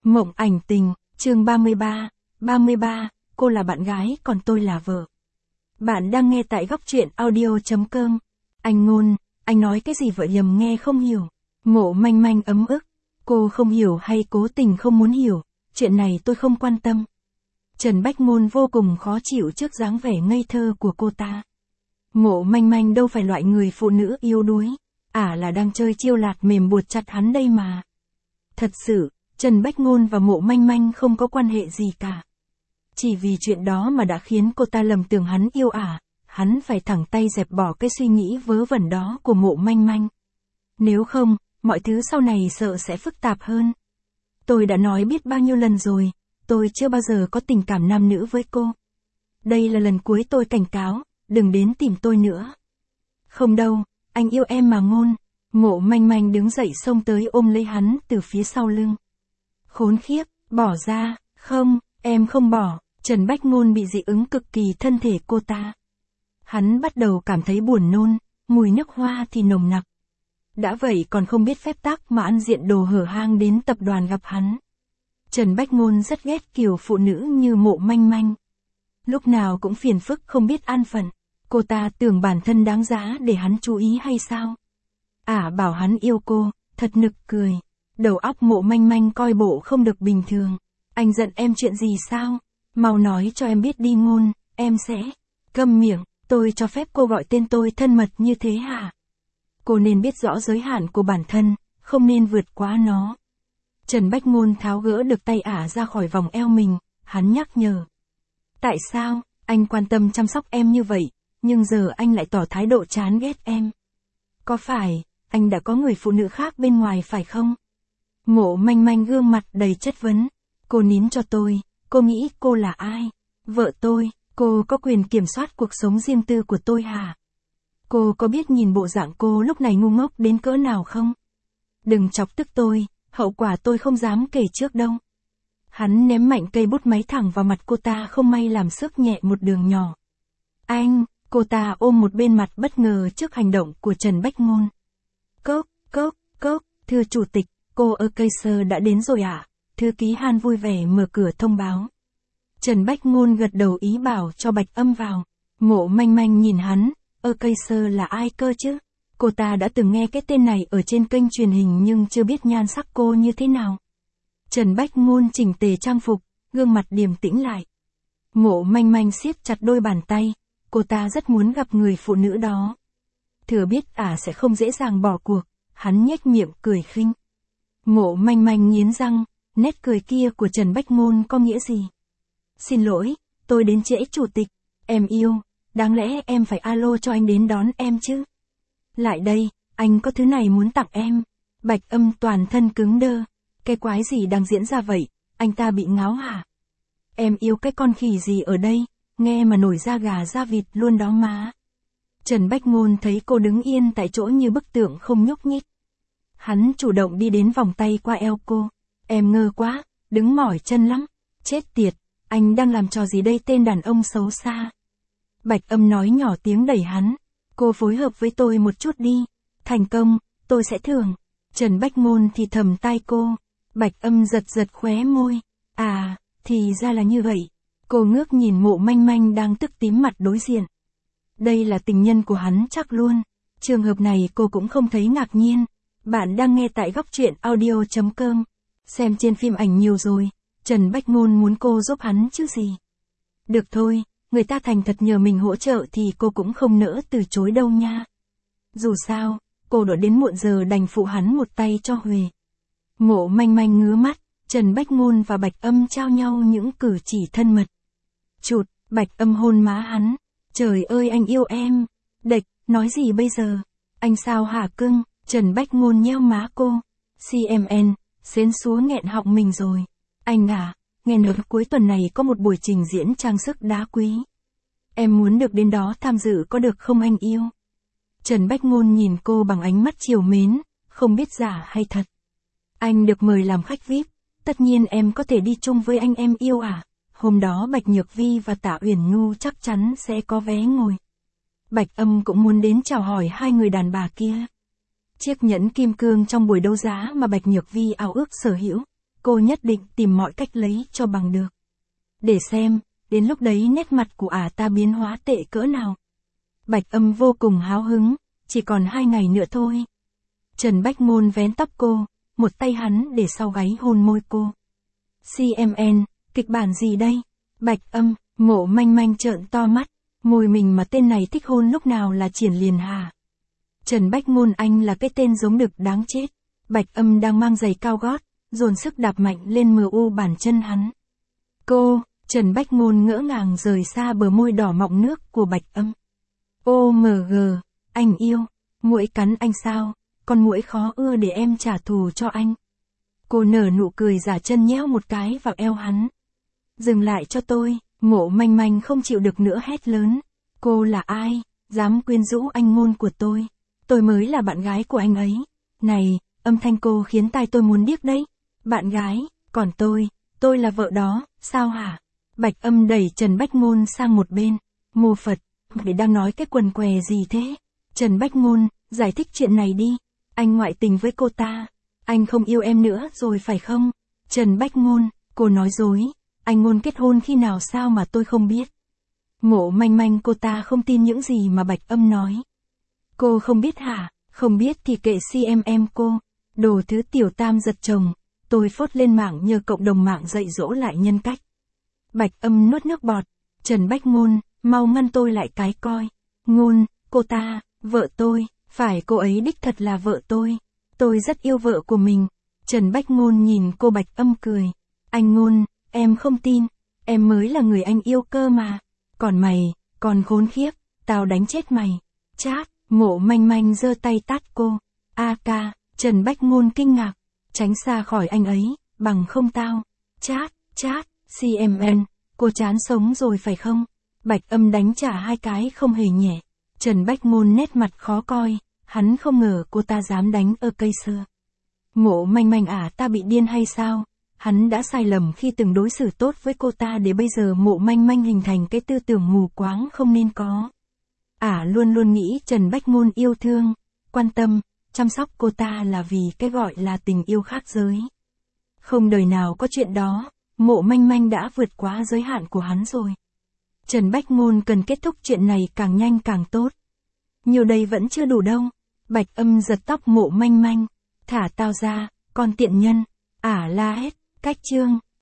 Mộng ảnh tình, chương 33, cô là bạn gái còn tôi là vợ. Bạn đang nghe tại góc truyện audio.com. Anh Ngôn, anh nói cái gì vậy nhầm nghe không hiểu. Mộ Manh Manh ấm ức. Cô không hiểu hay cố tình không muốn hiểu, chuyện này tôi không quan tâm. Trần Bách Ngôn vô cùng khó chịu trước dáng vẻ ngây thơ của cô ta. Mộ Manh Manh đâu phải loại người phụ nữ yếu đuối, là đang chơi chiêu lạt mềm buộc chặt hắn đây mà. Thật sự, Trần Bách Ngôn và Mộ Manh Manh không có quan hệ gì cả. Chỉ vì chuyện đó mà đã khiến cô ta lầm tưởng hắn yêu hắn phải thẳng tay dẹp bỏ cái suy nghĩ vớ vẩn đó của Mộ Manh Manh. Nếu không, mọi thứ sau này sợ sẽ phức tạp hơn. Tôi đã nói biết bao nhiêu lần rồi, tôi chưa bao giờ có tình cảm nam nữ với cô. Đây là lần cuối tôi cảnh cáo, đừng đến tìm tôi nữa. Không đâu, anh yêu em mà Ngôn. Mộ Manh Manh đứng dậy xông tới ôm lấy hắn từ phía sau lưng. Khốn khiếp, bỏ ra, không, em không bỏ. Trần Bách Ngôn bị dị ứng cực kỳ thân thể cô ta. Hắn bắt đầu cảm thấy buồn nôn, mùi nước hoa thì nồng nặc. Đã vậy còn không biết phép tắc mà ăn diện đồ hở hang đến tập đoàn gặp hắn. Trần Bách Ngôn rất ghét kiểu phụ nữ như Mộ Manh Manh. Lúc nào cũng phiền phức không biết an phận. Cô ta tưởng bản thân đáng giá để hắn chú ý hay sao? Bảo hắn yêu cô, thật nực cười. Đầu óc Mộ Manh Manh coi bộ không được bình thường. Anh giận em chuyện gì sao? Mau nói cho em biết đi Ngôn, em sẽ... Câm miệng, tôi cho phép cô gọi tên tôi thân mật như thế hả? Cô nên biết rõ giới hạn của bản thân, không nên vượt quá nó. Trần Bách Ngôn tháo gỡ được tay ra khỏi vòng eo mình, hắn nhắc nhở. Tại sao, anh quan tâm chăm sóc em như vậy, nhưng giờ anh lại tỏ thái độ chán ghét em? Có phải, anh đã có người phụ nữ khác bên ngoài phải không? Mộ Manh Manh gương mặt đầy chất vấn. Cô nín cho tôi, cô nghĩ cô là ai? Vợ tôi, cô có quyền kiểm soát cuộc sống riêng tư của tôi hả? Cô có biết nhìn bộ dạng cô lúc này ngu ngốc đến cỡ nào không? Đừng chọc tức tôi, hậu quả tôi không dám kể trước đâu. Hắn ném mạnh cây bút máy thẳng vào mặt cô ta không may làm xước nhẹ một đường nhỏ. Anh, cô ta ôm một bên mặt bất ngờ trước hành động của Trần Bách Ngôn. Cốc, thưa chủ tịch, cô Kaiser đã đến rồi ạ. Thư ký Han vui vẻ mở cửa thông báo. Trần Bách Ngôn gật đầu ý bảo cho Bạch Âm vào. Mộ Manh Manh nhìn hắn, Kaiser là ai cơ chứ? Cô ta đã từng nghe cái tên này ở trên kênh truyền hình nhưng chưa biết nhan sắc cô như thế nào. Trần Bách Ngôn chỉnh tề trang phục, gương mặt điềm tĩnh lại. Mộ Manh Manh siết chặt đôi bàn tay, cô ta rất muốn gặp người phụ nữ đó. Thừa biết sẽ không dễ dàng bỏ cuộc, hắn nhếch miệng cười khinh. Mộ Manh Manh nghiến răng, nét cười kia của Trần Bách Ngôn có nghĩa gì? Xin lỗi, tôi đến trễ chủ tịch, em yêu, đáng lẽ em phải alo cho anh đến đón em chứ. Lại đây, anh có thứ này muốn tặng em. Bạch Âm toàn thân cứng đơ, cái quái gì đang diễn ra vậy, anh ta bị ngáo hả? Em yêu cái con khỉ gì ở đây, nghe mà nổi da gà da vịt luôn đó má. Trần Bách Ngôn thấy cô đứng yên tại chỗ như bức tượng không nhúc nhích. Hắn chủ động đi đến vòng tay qua eo cô. Em ngơ quá, đứng mỏi chân lắm. Chết tiệt, anh đang làm trò gì đây tên đàn ông xấu xa. Bạch Âm nói nhỏ tiếng đẩy hắn. Cô phối hợp với tôi một chút đi. Thành công, tôi sẽ thưởng. Trần Bách Ngôn thì thầm tai cô. Bạch Âm giật khóe môi. Thì ra là như vậy. Cô ngước nhìn Mộ Manh Manh đang tức tím mặt đối diện. Đây là tình nhân của hắn chắc luôn. Trường hợp này cô cũng không thấy ngạc nhiên. Bạn đang nghe tại góc truyện audio.com. Xem trên phim ảnh nhiều rồi. Trần Bách Ngôn muốn cô giúp hắn chứ gì. Được thôi, người ta thành thật nhờ mình hỗ trợ thì cô cũng không nỡ từ chối đâu nha. Dù sao, cô đã đến muộn giờ đành phụ hắn một tay cho Huệ. Mộ Manh Manh ngứa mắt, Trần Bách Ngôn và Bạch Âm trao nhau những cử chỉ thân mật. Chụt, Bạch Âm hôn má hắn. Trời ơi anh yêu em. Đệch, nói gì bây giờ? Anh sao hả cưng? Trần Bách Ngôn nheo má cô. CMN, xến xúa nghẹn họng mình rồi. Anh nghe nói cuối tuần này có một buổi trình diễn trang sức đá quý. Em muốn được đến đó tham dự có được không anh yêu? Trần Bách Ngôn nhìn cô bằng ánh mắt trìu mến, không biết giả hay thật. Anh được mời làm khách VIP, tất nhiên em có thể đi chung với anh em yêu Hôm đó Bạch Nhược Vi và Tạ Uyển Nhu chắc chắn sẽ có vé ngồi. Bạch Âm cũng muốn đến chào hỏi hai người đàn bà kia. Chiếc nhẫn kim cương trong buổi đấu giá mà Bạch Nhược Vi ao ước sở hữu, cô nhất định tìm mọi cách lấy cho bằng được. Để xem, đến lúc đấy nét mặt của ta biến hóa tệ cỡ nào. Bạch Âm vô cùng háo hứng, chỉ còn 2 ngày nữa thôi. Trần Bách Ngôn vén tóc cô, một tay hắn để sau gáy hôn môi cô. CMN, kịch bản gì đây? Bạch Âm, Mộ Manh Manh trợn to mắt, môi mình mà tên này thích hôn lúc nào là triển liền hả? Trần Bách Ngôn anh là cái tên giống đực đáng chết. Bạch Âm đang mang giày cao gót, dồn sức đạp mạnh lên MU bàn chân hắn. Cô, Trần Bách Ngôn ngỡ ngàng rời xa bờ môi đỏ mọng nước của Bạch Âm. OMG, anh yêu, muỗi cắn anh sao, con muỗi khó ưa để em trả thù cho anh. Cô nở nụ cười giả chân nhéo một cái vào eo hắn. Dừng lại cho tôi, Mộ Manh Manh không chịu được nữa hét lớn. Cô là ai, dám quyến rũ anh Ngôn của tôi? Tôi mới là bạn gái của anh ấy. Này, âm thanh cô khiến tai tôi muốn điếc đấy. Bạn gái, còn tôi là vợ đó, sao hả? Bạch Âm đẩy Trần Bách Ngôn sang một bên. Mô Phật, mày đang nói cái quần què gì thế? Trần Bách Ngôn, giải thích chuyện này đi. Anh ngoại tình với cô ta. Anh không yêu em nữa rồi phải không? Trần Bách Ngôn, cô nói dối. Anh Ngôn kết hôn khi nào sao mà tôi không biết? Mộ Manh Manh cô ta không tin những gì mà Bạch Âm nói. Cô không biết hả? Không biết thì kệ CMM cô. Đồ thứ tiểu tam giật chồng. Tôi phốt lên mạng nhờ cộng đồng mạng dạy dỗ lại nhân cách. Bạch Âm nuốt nước bọt. Trần Bách Ngôn, mau ngăn tôi lại cái coi. Ngôn, cô ta, vợ tôi, phải cô ấy đích thật là vợ tôi. Tôi rất yêu vợ của mình. Trần Bách Ngôn nhìn cô Bạch Âm cười. Anh Ngôn, em không tin. Em mới là người anh yêu cơ mà. Còn mày, còn khốn khiếp, tao đánh chết mày. Chát, Mộ Manh Manh giơ tay tát cô. Ca, Trần Bách Ngôn kinh ngạc. Tránh xa khỏi anh ấy, bằng không tao. Chát, CMN, cô chán sống rồi phải không? Bạch Âm đánh trả 2 cái không hề nhẹ. Trần Bách Ngôn nét mặt khó coi, hắn không ngờ cô ta dám đánh ở cây sưa. Mộ Manh Manh ta bị điên hay sao? Hắn đã sai lầm khi từng đối xử tốt với cô ta để bây giờ Mộ Manh Manh hình thành cái tư tưởng mù quáng không nên có. Luôn luôn nghĩ Trần Bách Ngôn yêu thương, quan tâm, chăm sóc cô ta là vì cái gọi là tình yêu khác giới. Không đời nào có chuyện đó, Mộ Manh Manh đã vượt quá giới hạn của hắn rồi. Trần Bách Ngôn cần kết thúc chuyện này càng nhanh càng tốt. Nhiều đây vẫn chưa đủ đâu. Bạch Âm giật tóc Mộ Manh Manh. Thả tao ra, con tiện nhân. La hét, cách chương.